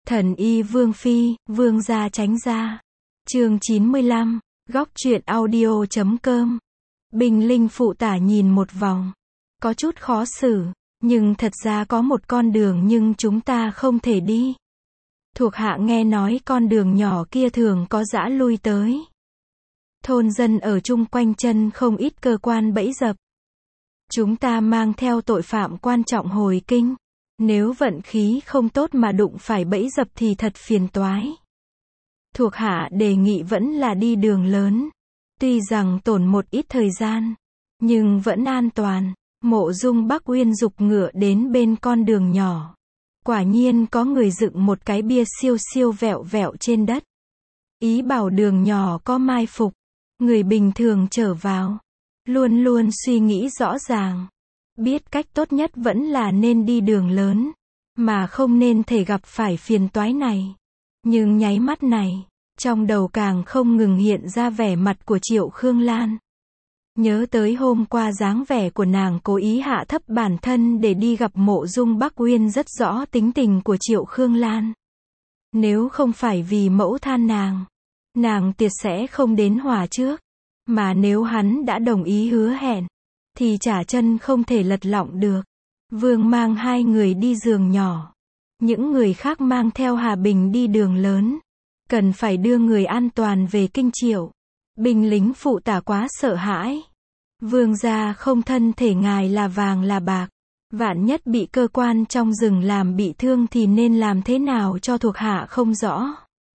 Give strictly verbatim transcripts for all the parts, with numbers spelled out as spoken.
Thần y Vương Phi, Vương gia tránh ra. Chương chín mươi lăm, góc truyện audio chấm com. Bình Linh phụ tả nhìn một vòng. Có chút khó xử, nhưng thật ra có một con đường nhưng chúng ta không thể đi. Thuộc hạ nghe nói con đường nhỏ kia thường có dã lui tới. Thôn dân ở chung quanh chân không ít cơ quan bẫy dập. Chúng ta mang theo tội phạm quan trọng hồi kinh. Nếu vận khí không tốt mà đụng phải bẫy dập thì thật phiền toái. Thuộc hạ đề nghị vẫn là đi đường lớn. Tuy rằng tổn một ít thời gian, nhưng vẫn an toàn. Mộ Dung Bắc Uyên giục ngựa đến bên con đường nhỏ. Quả nhiên có người dựng một cái bia siêu siêu vẹo vẹo trên đất. Ý bảo đường nhỏ có mai phục. Người bình thường trở vào. Luôn luôn suy nghĩ rõ ràng. Biết cách tốt nhất vẫn là nên đi đường lớn. Mà không nên thể gặp phải phiền toái này. Nhưng nháy mắt này, trong đầu càng không ngừng hiện ra vẻ mặt của Triệu Khương Lan. Nhớ tới hôm qua dáng vẻ của nàng cố ý hạ thấp bản thân để đi gặp Mộ Dung Bắc Uyên, rất rõ tính tình của Triệu Khương Lan. Nếu không phải vì mẫu than nàng, nàng tuyệt sẽ không đến hòa trước. Mà nếu hắn đã đồng ý hứa hẹn, thì trả chân không thể lật lọng được. Vương mang hai người đi giường nhỏ. Những người khác mang theo Hà Bình đi đường lớn. Cần phải đưa người an toàn về kinh Triệu. Binh lính phụ tả quá sợ hãi. Vương gia không thân thể ngài là vàng là bạc. Vạn nhất bị cơ quan trong rừng làm bị thương thì nên làm thế nào cho thuộc hạ không rõ.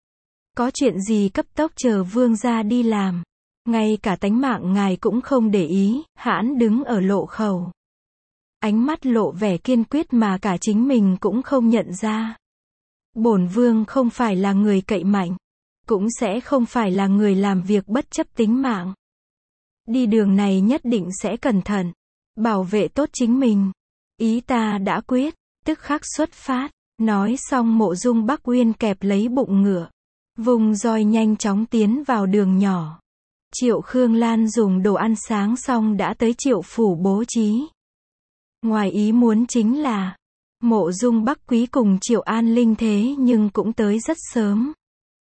Có chuyện gì cấp tốc chờ vương gia đi làm. Ngay cả tánh mạng ngài cũng không để ý. Hãn đứng ở lộ khẩu. Ánh mắt lộ vẻ kiên quyết mà cả chính mình cũng không nhận ra. Bổn vương không phải là người cậy mạnh. Cũng sẽ không phải là người làm việc bất chấp tính mạng. Đi đường này nhất định sẽ cẩn thận. Bảo vệ tốt chính mình. Ý ta đã quyết. Tức khắc xuất phát. Nói xong Mộ Dung Bắc Uyên kẹp lấy bụng ngựa. Vùng roi nhanh chóng tiến vào đường nhỏ. Triệu Khương Lan dùng đồ ăn sáng xong đã tới Triệu phủ bố trí. Ngoài ý muốn chính là Mộ Dung Bắc Quý cùng Triệu An Linh thế nhưng cũng tới rất sớm.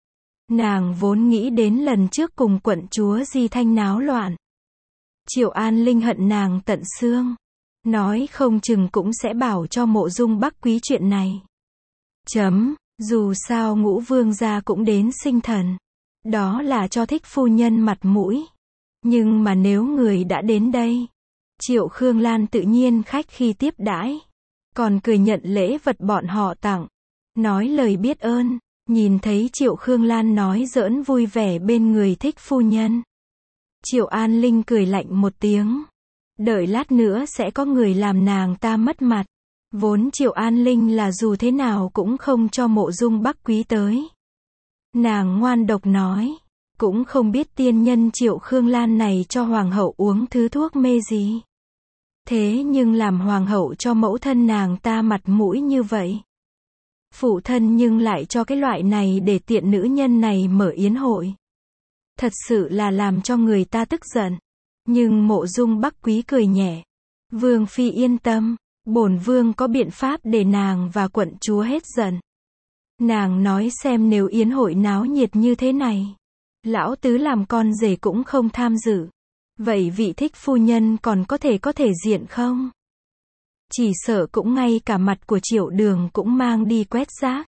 Nàng vốn nghĩ đến lần trước cùng quận chúa Di Thanh náo loạn. Triệu An Linh hận nàng tận xương. Nói không chừng cũng sẽ bảo cho Mộ Dung Bắc Quý chuyện này. Chấm, dù sao Ngũ vương gia cũng đến sinh thần. Đó là cho thích phu nhân mặt mũi. Nhưng mà nếu người đã đến đây, Triệu Khương Lan tự nhiên khách khi tiếp đãi. Còn cười nhận lễ vật bọn họ tặng. Nói lời biết ơn. Nhìn thấy Triệu Khương Lan nói giỡn vui vẻ bên người thích phu nhân. Triệu An Linh cười lạnh một tiếng. Đợi lát nữa sẽ có người làm nàng ta mất mặt. Vốn Triệu An Linh là dù thế nào cũng không cho Mộ Dung Bắc Quý tới. Nàng ngoan độc nói. Cũng không biết tiên nhân Triệu Khương Lan này cho hoàng hậu uống thứ thuốc mê gì. Thế nhưng làm hoàng hậu cho mẫu thân nàng ta mặt mũi như vậy. Phụ thân nhưng lại cho cái loại này để tiện nữ nhân này mở yến hội. Thật sự là làm cho người ta tức giận. Nhưng Mộ Dung Bắc Quý cười nhẹ. Vương phi yên tâm, bổn vương có biện pháp để nàng và quận chúa hết giận. Nàng nói xem nếu yến hội náo nhiệt như thế này, lão tứ làm con rể cũng không tham dự. Vậy vị thích phu nhân còn có thể có thể diện không? Chỉ sợ cũng ngay cả mặt của Triệu Đường cũng mang đi quét rác.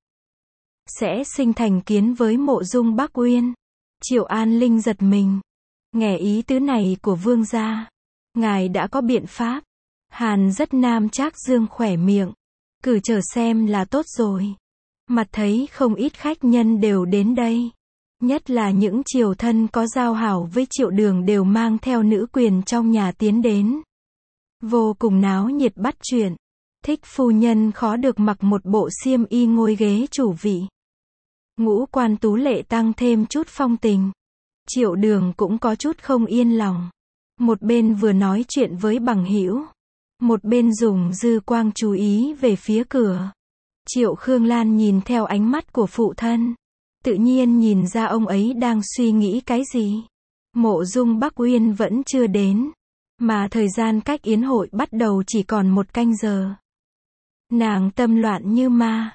Sẽ sinh thành kiến với Mộ Dung Bắc Uyên. Triệu An Linh giật mình. Nghe ý tứ này của vương gia. Ngài đã có biện pháp. Hàn rất nam trác dương khỏe miệng. Cử chờ xem là tốt rồi. Mặt thấy không ít khách nhân đều đến đây. Nhất là những triều thân có giao hảo với Triệu Đường đều mang theo nữ quyền trong nhà tiến đến. Vô cùng náo nhiệt bắt chuyện. Thích phu nhân khó được mặc một bộ xiêm y ngồi ghế chủ vị. Ngũ quan tú lệ tăng thêm chút phong tình. Triệu Đường cũng có chút không yên lòng. Một bên vừa nói chuyện với bằng hữu, một bên dùng dư quang chú ý về phía cửa. Triệu Khương Lan nhìn theo ánh mắt của phụ thân. Tự nhiên nhìn ra ông ấy đang suy nghĩ cái gì. Mộ Dung Bắc Uyên vẫn chưa đến. Mà thời gian cách yến hội bắt đầu chỉ còn một canh giờ. Nàng tâm loạn như ma.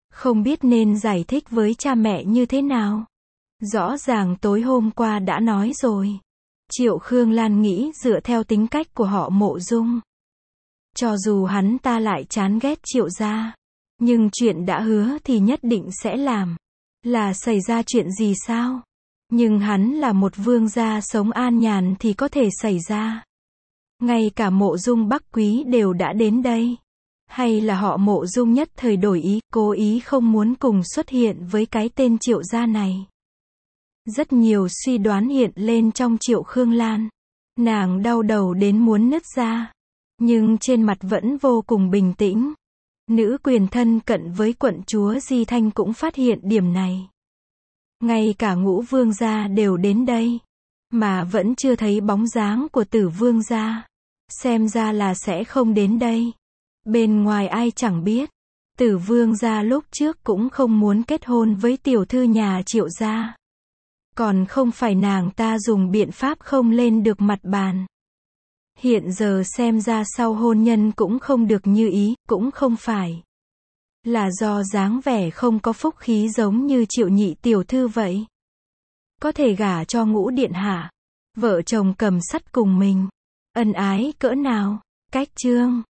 Không biết nên giải thích với cha mẹ như thế nào. Rõ ràng tối hôm qua đã nói rồi. Triệu Khương Lan nghĩ dựa theo tính cách của họ Mộ Dung, cho dù hắn ta lại chán ghét Triệu gia, nhưng chuyện đã hứa thì nhất định sẽ làm. Là xảy ra chuyện gì sao? Nhưng hắn là một vương gia sống an nhàn thì có thể xảy ra. Ngay cả Mộ Dung Bắc Quý đều đã đến đây. Hay là họ Mộ Dung nhất thời đổi ý, cố ý không muốn cùng xuất hiện với cái tên Triệu gia này. Rất nhiều suy đoán hiện lên trong Triệu Khương Lan. Nàng đau đầu đến muốn nứt ra. Nhưng trên mặt vẫn vô cùng bình tĩnh. Nữ quyền thân cận với quận chúa Di Thanh cũng phát hiện điểm này. Ngay cả Ngũ vương gia đều đến đây, mà vẫn chưa thấy bóng dáng của Tử vương gia. Xem ra là sẽ không đến đây. Bên ngoài ai chẳng biết. Tử vương gia lúc trước cũng không muốn kết hôn với tiểu thư nhà Triệu gia. Còn không phải nàng ta dùng biện pháp không lên được mặt bàn. Hiện giờ xem ra sau hôn nhân cũng không được như ý, cũng không phải là do dáng vẻ không có phúc khí giống như Triệu nhị tiểu thư vậy. Có thể gả cho Ngũ điện hạ, vợ chồng cầm sắt cùng mình, ân ái cỡ nào. Cách chương